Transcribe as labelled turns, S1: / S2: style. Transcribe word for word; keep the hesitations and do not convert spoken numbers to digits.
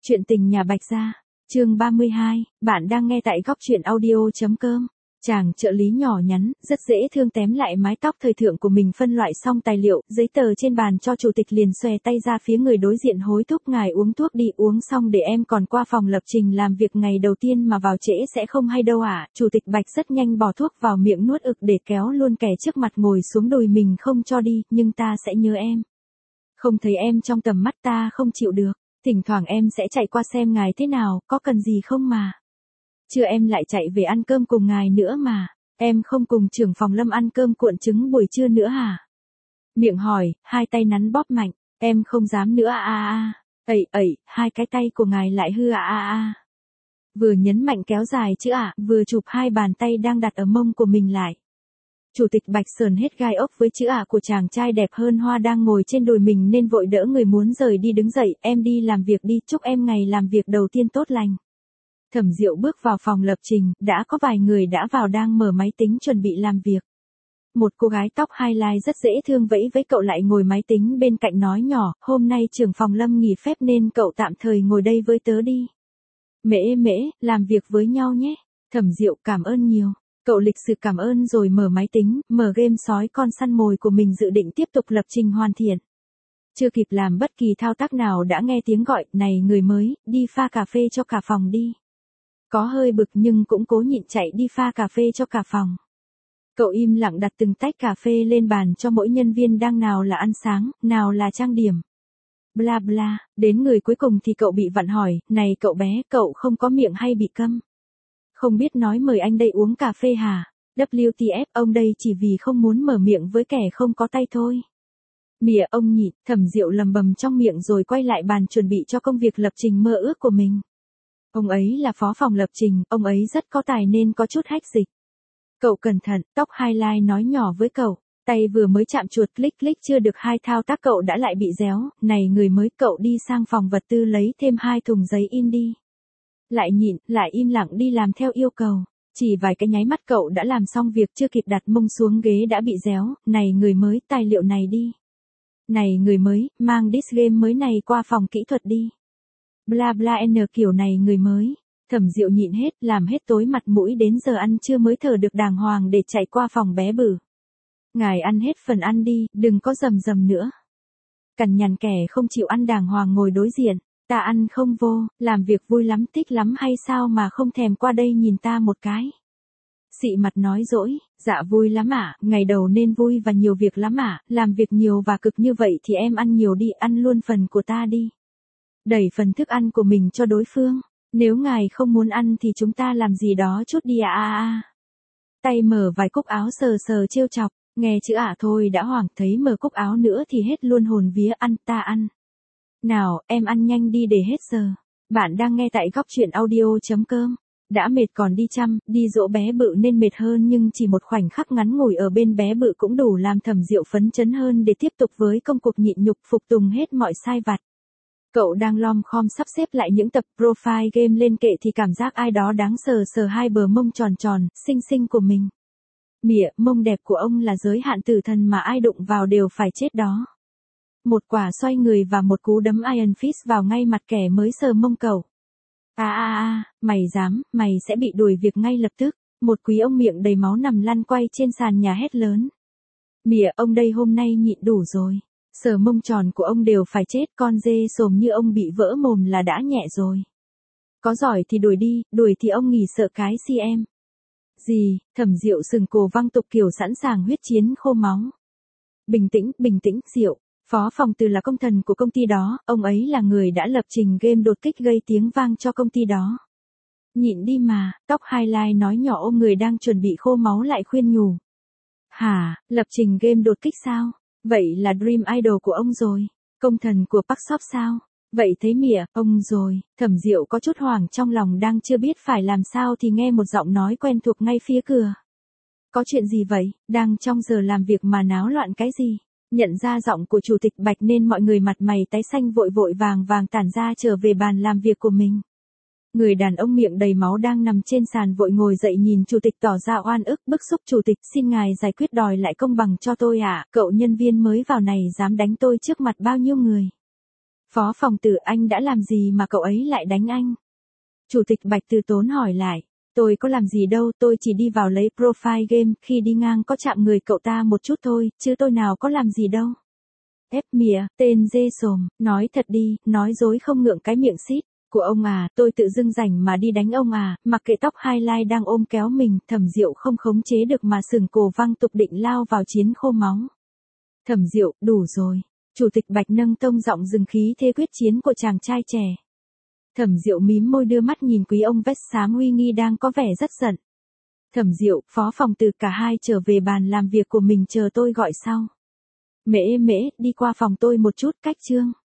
S1: Chuyện tình nhà Bạch Gia, chương ba mươi hai, bạn đang nghe tại góc truyện audio.com. Chàng trợ lý nhỏ nhắn, rất dễ thương tém lại mái tóc thời thượng của mình, phân loại xong tài liệu, giấy tờ trên bàn cho chủ tịch, liền xòe tay ra phía người đối diện hối thúc: ngài uống thuốc đi, uống xong để em còn qua phòng lập trình làm việc, ngày đầu tiên mà vào trễ sẽ không hay đâu ạ. À. Chủ tịch Bạch rất nhanh bỏ thuốc vào miệng nuốt ực để kéo luôn kẻ trước mặt ngồi xuống đùi mình: không cho đi, nhưng ta sẽ nhớ em. Không thấy em trong tầm mắt ta không chịu được. Thỉnh thoảng em sẽ chạy qua xem ngài thế nào, có cần gì không mà. Chưa em lại chạy về ăn cơm cùng ngài nữa mà. Em không cùng trưởng phòng Lâm ăn cơm cuộn trứng buổi trưa nữa hả? Miệng hỏi, hai tay nắn bóp mạnh. Em không dám nữa a a a. Ẩy ẩy, hai cái tay của ngài lại hư a a a. Vừa nhấn mạnh kéo dài chữ ạ, vừa chụp hai bàn tay đang đặt ở mông của mình lại. Chủ tịch Bạch sờn hết gai ốc với chữ ả của chàng trai đẹp hơn hoa đang ngồi trên đùi mình nên vội đỡ người muốn rời đi đứng dậy: em đi làm việc đi, chúc em ngày làm việc đầu tiên tốt lành. Thẩm Diệu bước vào phòng lập trình, đã có vài người đã vào đang mở máy tính chuẩn bị làm việc. Một cô gái tóc highlight rất dễ thương vẫy với cậu lại ngồi máy tính bên cạnh nói nhỏ: hôm nay trưởng phòng Lâm nghỉ phép nên cậu tạm thời ngồi đây với tớ đi. Mễ mễ, làm việc với nhau nhé. Thẩm Diệu cảm ơn nhiều. Cậu lịch sự cảm ơn rồi mở máy tính, mở game sói con săn mồi của mình, dự định tiếp tục lập trình hoàn thiện. Chưa kịp làm bất kỳ thao tác nào đã nghe tiếng gọi: này người mới, đi pha cà phê cho cả phòng đi. Có hơi bực nhưng cũng cố nhịn chạy đi pha cà phê cho cả phòng. Cậu im lặng đặt từng tách cà phê lên bàn cho mỗi nhân viên, đang nào là ăn sáng, nào là trang điểm. Bla bla, đến người cuối cùng thì cậu bị vặn hỏi: này cậu bé, cậu không có miệng hay bị câm? Không biết nói mời anh đây uống cà phê hả? vê kép tê ép, ông đây chỉ vì không muốn mở miệng với kẻ không có tay thôi. Mỉa ông nhịn. Thẩm Diệu lầm bầm trong miệng rồi quay lại bàn chuẩn bị cho công việc lập trình mơ ước của mình. Ông ấy là phó phòng lập trình, ông ấy rất có tài nên có chút hách dịch. Cậu cẩn thận, tóc highlight nói nhỏ với cậu. Tay vừa mới chạm chuột click click chưa được hai thao tác cậu đã lại bị réo: này người mới, cậu đi sang phòng vật tư lấy thêm hai thùng giấy in đi. Lại nhịn, lại im lặng đi làm theo yêu cầu. Chỉ vài cái nháy mắt cậu đã làm xong việc, chưa kịp đặt mông xuống ghế đã bị réo: này người mới, tài liệu này đi. Này người mới, mang disk game mới này qua phòng kỹ thuật đi. Bla bla n kiểu này người mới. Thẩm Diệu nhịn hết, làm hết tối mặt mũi, đến giờ ăn trưa mới thở được đàng hoàng để chạy qua phòng bé bử. Ngài ăn hết phần ăn đi, đừng có rầm rầm nữa. Cằn nhằn kẻ không chịu ăn đàng hoàng ngồi đối diện: ta ăn không vô, làm việc vui lắm, thích lắm hay sao mà không thèm qua đây nhìn ta một cái? Xị mặt nói dỗi: dạ vui lắm ạ, ngày đầu nên vui và nhiều việc lắm ạ, làm việc nhiều và cực như vậy thì em ăn nhiều đi, ăn luôn phần của ta đi. Đẩy phần thức ăn của mình cho đối phương: nếu ngài không muốn ăn thì chúng ta làm gì đó chút đi ạ a a. Tay mở vài cúc áo sờ sờ trêu chọc, nghe chữ ả thôi đã hoảng, thấy mở cúc áo nữa thì hết luôn hồn vía: ăn, ta ăn. Nào, em ăn nhanh đi để hết giờ. Bạn đang nghe tại góc truyện audio.com. Đã mệt còn đi chăm, đi dỗ bé bự nên mệt hơn, nhưng chỉ một khoảnh khắc ngắn ngủi ở bên bé bự cũng đủ làm Thẩm Diệu phấn chấn hơn để tiếp tục với công cuộc nhịn nhục phục tùng hết mọi sai vặt. Cậu đang lom khom sắp xếp lại những tập profile game lên kệ thì cảm giác ai đó đáng sờ sờ hai bờ mông tròn tròn, xinh xinh của mình. Mỉa, mông đẹp của ông là giới hạn tử thần mà ai đụng vào đều phải chết đó. Một quả xoay người và một cú đấm Iron Fist vào ngay mặt kẻ mới sờ mông cậu. A a a, mày dám, mày sẽ bị đuổi việc ngay lập tức. Một quý ông miệng đầy máu nằm lăn quay trên sàn nhà hét lớn: mỉa, ông đây hôm nay nhịn đủ rồi. Sờ mông tròn của ông đều phải chết, con dê sồm như ông bị vỡ mồm là đã nhẹ rồi. Có giỏi thì đuổi đi, đuổi thì ông nghỉ sợ cái si em. Gì? Thẩm Diệu sừng cổ văng tục kiểu sẵn sàng huyết chiến khô máu. Bình tĩnh, bình tĩnh, Diệu. Phó phòng Từ là công thần của công ty đó, ông ấy là người đã lập trình game đột kích gây tiếng vang cho công ty đó. Nhịn đi mà, tóc highlight nói nhỏ ôm người đang chuẩn bị khô máu lại khuyên nhủ. Hả, lập trình game đột kích sao? Vậy là Dream Idol của ông rồi. Công thần của Parkshop sao? Vậy thấy mỉa, ông rồi. Thẩm Diệu có chút hoảng trong lòng, đang chưa biết phải làm sao thì nghe một giọng nói quen thuộc ngay phía cửa. Có chuyện gì vậy? Đang trong giờ làm việc mà náo loạn cái gì? Nhận ra giọng của chủ tịch Bạch nên mọi người mặt mày tái xanh vội vội vàng vàng tản ra trở về bàn làm việc của mình. Người đàn ông miệng đầy máu đang nằm trên sàn vội ngồi dậy nhìn chủ tịch tỏ ra oan ức bức xúc: chủ tịch, xin ngài giải quyết đòi lại công bằng cho tôi ạ, à, cậu nhân viên mới vào này dám đánh tôi trước mặt bao nhiêu người. Phó phòng tử, anh đã làm gì mà cậu ấy lại đánh anh? Chủ tịch Bạch Từ Tốn hỏi lại. Tôi có làm gì đâu, tôi chỉ đi vào lấy profile game, khi đi ngang có chạm người cậu ta một chút thôi, chứ tôi nào có làm gì đâu. Ép mỉa, tên dê sồm, nói thật đi, nói dối không ngượng cái miệng xít của ông à, tôi tự dưng rảnh mà đi đánh ông à, mặc kệ tóc highlight đang ôm kéo mình, Thẩm Diệu không khống chế được mà sừng cổ văng tục định lao vào chiến khô máu. Thẩm Diệu, đủ rồi. Chủ tịch Bạch nâng tông giọng dừng khí thế quyết chiến của chàng trai trẻ. Thẩm Diệu mím môi đưa mắt nhìn quý ông vest xám uy nghi đang có vẻ rất giận. Thẩm Diệu, phó phòng từ, cả hai trở về bàn làm việc của mình, chờ tôi gọi sau. Mễ mễ, đi qua phòng tôi một chút, cách chương.